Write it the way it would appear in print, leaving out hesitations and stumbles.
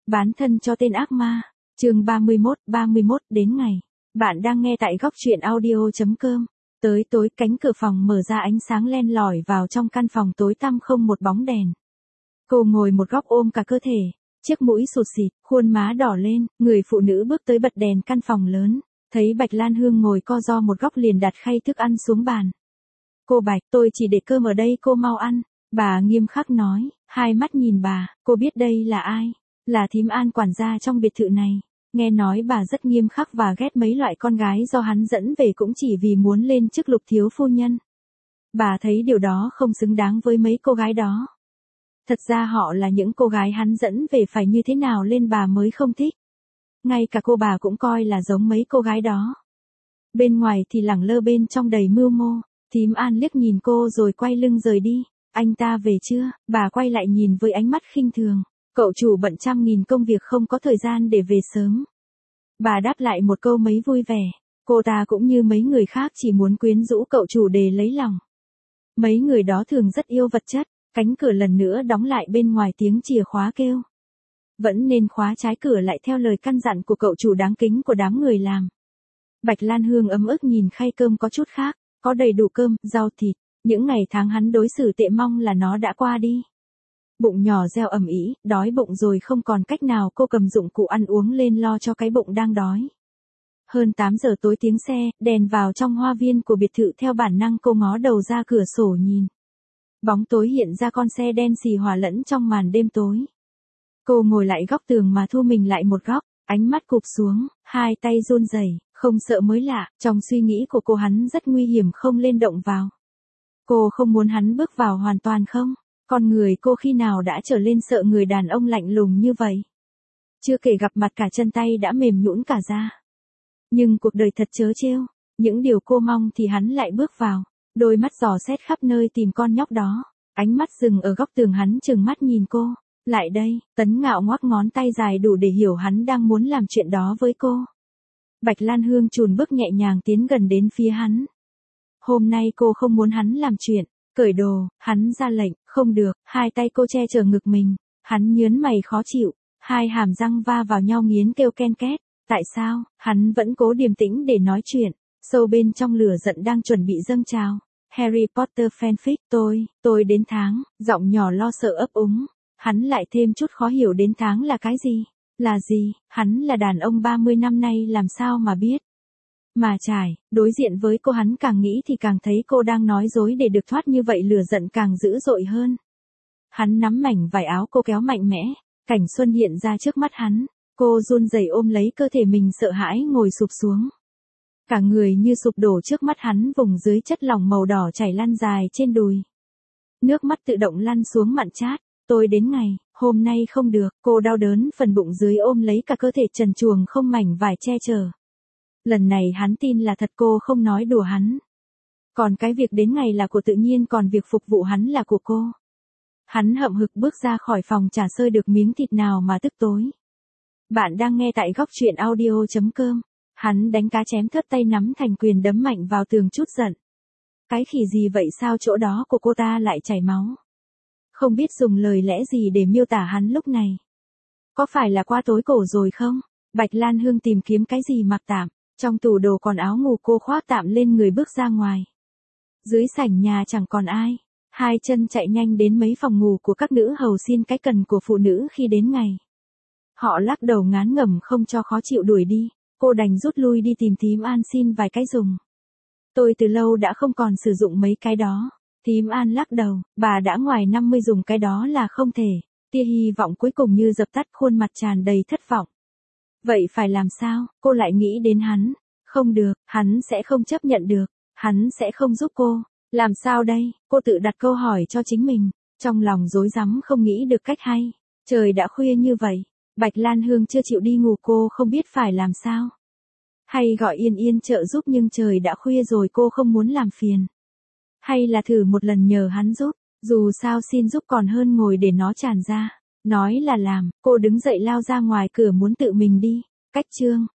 Bán thân cho tên ác ma. Chương 31 đến ngày. Bạn đang nghe tại góc truyện audio.com. Tới tối cánh cửa phòng mở ra, ánh sáng len lỏi vào trong căn phòng tối tăm không một bóng đèn. Cô ngồi một góc ôm cả cơ thể, chiếc mũi sụt sịt, khuôn má đỏ lên, người phụ nữ bước tới bật đèn căn phòng lớn, thấy Bạch Lan Hương ngồi co ro một góc liền đặt khay thức ăn xuống bàn. Cô Bạch, tôi chỉ để cơm ở đây, cô mau ăn. Bà nghiêm khắc nói, hai mắt nhìn bà, cô biết đây là ai? Là thím An, quản gia trong biệt thự này. Nghe nói bà rất nghiêm khắc và ghét mấy loại con gái do hắn dẫn về cũng chỉ vì muốn lên chức lục thiếu phu nhân. Bà thấy điều đó không xứng đáng với mấy cô gái đó. Thật ra họ là những cô gái hắn dẫn về, phải như thế nào lên bà mới không thích. Ngay cả cô bà cũng coi là giống mấy cô gái đó. Bên ngoài thì lẳng lơ, bên trong đầy mưu mô. Thím An liếc nhìn cô rồi quay lưng rời đi. Anh ta về chưa? Bà quay lại nhìn với ánh mắt khinh thường. Cậu chủ bận trăm nghìn công việc không có thời gian để về sớm. Bà đáp lại một câu mấy vui vẻ. Cô ta cũng như mấy người khác chỉ muốn quyến rũ cậu chủ để lấy lòng. Mấy người đó thường rất yêu vật chất. Cánh cửa lần nữa đóng lại, bên ngoài tiếng chìa khóa kêu. Vẫn nên khóa trái cửa lại theo lời căn dặn của cậu chủ đáng kính của đám người làm. Bạch Lan Hương ấm ức nhìn khay cơm có chút khác, có đầy đủ cơm, rau thịt. Những ngày tháng hắn đối xử tệ mong là nó đã qua đi. Bụng nhỏ reo ầm ĩ, đói bụng rồi không còn cách nào, cô cầm dụng cụ ăn uống lên lo cho cái bụng đang đói. Hơn 8 giờ tối, tiếng xe, đèn vào trong hoa viên của biệt thự, theo bản năng cô ngó đầu ra cửa sổ nhìn. Bóng tối hiện ra, con xe đen xì hòa lẫn trong màn đêm tối. Cô ngồi lại góc tường mà thu mình lại một góc, ánh mắt cụp xuống, hai tay run rẩy, không sợ mới lạ, trong suy nghĩ của cô hắn rất nguy hiểm, không lên động vào. Cô không muốn hắn bước vào hoàn toàn không? Con người cô khi nào đã trở lên sợ người đàn ông lạnh lùng như vậy? Chưa kể gặp mặt cả chân tay đã mềm nhũn cả ra. Nhưng cuộc đời thật trớ trêu, những điều cô mong thì hắn lại bước vào. Đôi mắt dò xét khắp nơi tìm con nhóc đó. Ánh mắt dừng ở góc tường, hắn trừng mắt nhìn cô. Lại đây, Tấn Ngạo ngoắc ngón tay dài đủ để hiểu hắn đang muốn làm chuyện đó với cô. Bạch Lan Hương chùn bước nhẹ nhàng tiến gần đến phía hắn. Hôm nay cô không muốn hắn làm chuyện, cởi đồ, hắn ra lệnh, không được, hai tay cô che chở ngực mình, hắn nhớn mày khó chịu, hai hàm răng va vào nhau nghiến kêu ken két, tại sao, hắn vẫn cố điềm tĩnh để nói chuyện, sâu bên trong lửa giận đang chuẩn bị dâng trào. Harry Potter fanfic, tôi đến tháng, giọng nhỏ lo sợ ấp úng, hắn lại thêm chút khó hiểu, đến tháng là cái gì, là gì, hắn là đàn ông 30 năm nay làm sao mà biết. Mà trải, đối diện với cô hắn càng nghĩ thì càng thấy cô đang nói dối để được thoát, như vậy lửa giận càng dữ dội hơn. Hắn nắm mảnh vải áo cô kéo mạnh mẽ, cảnh xuân hiện ra trước mắt hắn, cô run rẩy ôm lấy cơ thể mình, sợ hãi ngồi sụp xuống. Cả người như sụp đổ trước mắt hắn, vùng dưới chất lỏng màu đỏ chảy lan dài trên đùi. Nước mắt tự động lăn xuống mặn chát, tôi đến ngày, hôm nay không được, cô đau đớn phần bụng dưới ôm lấy cả cơ thể trần truồng không mảnh vải che chở. Lần này hắn tin là thật, cô không nói đùa hắn. Còn cái việc đến ngày là của tự nhiên, còn việc phục vụ hắn là của cô. Hắn hậm hực bước ra khỏi phòng, chả sơi được miếng thịt nào mà tức tối. Bạn đang nghe tại góc truyện audio.com. Hắn đánh cá chém thớt, tay nắm thành quyền đấm mạnh vào tường chút giận. Cái khỉ gì vậy, sao chỗ đó của cô ta lại chảy máu? Không biết dùng lời lẽ gì để miêu tả hắn lúc này. Có phải là qua tối cổ rồi không? Bạch Lan Hương tìm kiếm cái gì mặc tạm. Trong tủ đồ còn áo ngủ, cô khoác tạm lên người bước ra ngoài. Dưới sảnh nhà chẳng còn ai. Hai chân chạy nhanh đến mấy phòng ngủ của các nữ hầu xin cái cần của phụ nữ khi đến ngày. Họ lắc đầu ngán ngẩm không cho khó chịu đuổi đi. Cô đành rút lui đi tìm thím An xin vài cái dùng. Tôi từ lâu đã không còn sử dụng mấy cái đó. Thím An lắc đầu, bà đã ngoài 50 dùng cái đó là không thể. Tia hy vọng cuối cùng như dập tắt, khuôn mặt tràn đầy thất vọng. Vậy phải làm sao? Cô lại nghĩ đến hắn. Không được, hắn sẽ không chấp nhận được. Hắn sẽ không giúp cô. Làm sao đây? Cô tự đặt câu hỏi cho chính mình. Trong lòng rối rắm không nghĩ được cách hay. Trời đã khuya như vậy. Bạch Lan Hương chưa chịu đi ngủ, cô không biết phải làm sao. Hay gọi Yên Yên trợ giúp, nhưng trời đã khuya rồi, cô không muốn làm phiền. Hay là thử một lần nhờ hắn giúp, dù sao xin giúp còn hơn ngồi để nó tràn ra. Nói là làm, cô đứng dậy lao ra ngoài cửa muốn tự mình đi. Cách chương.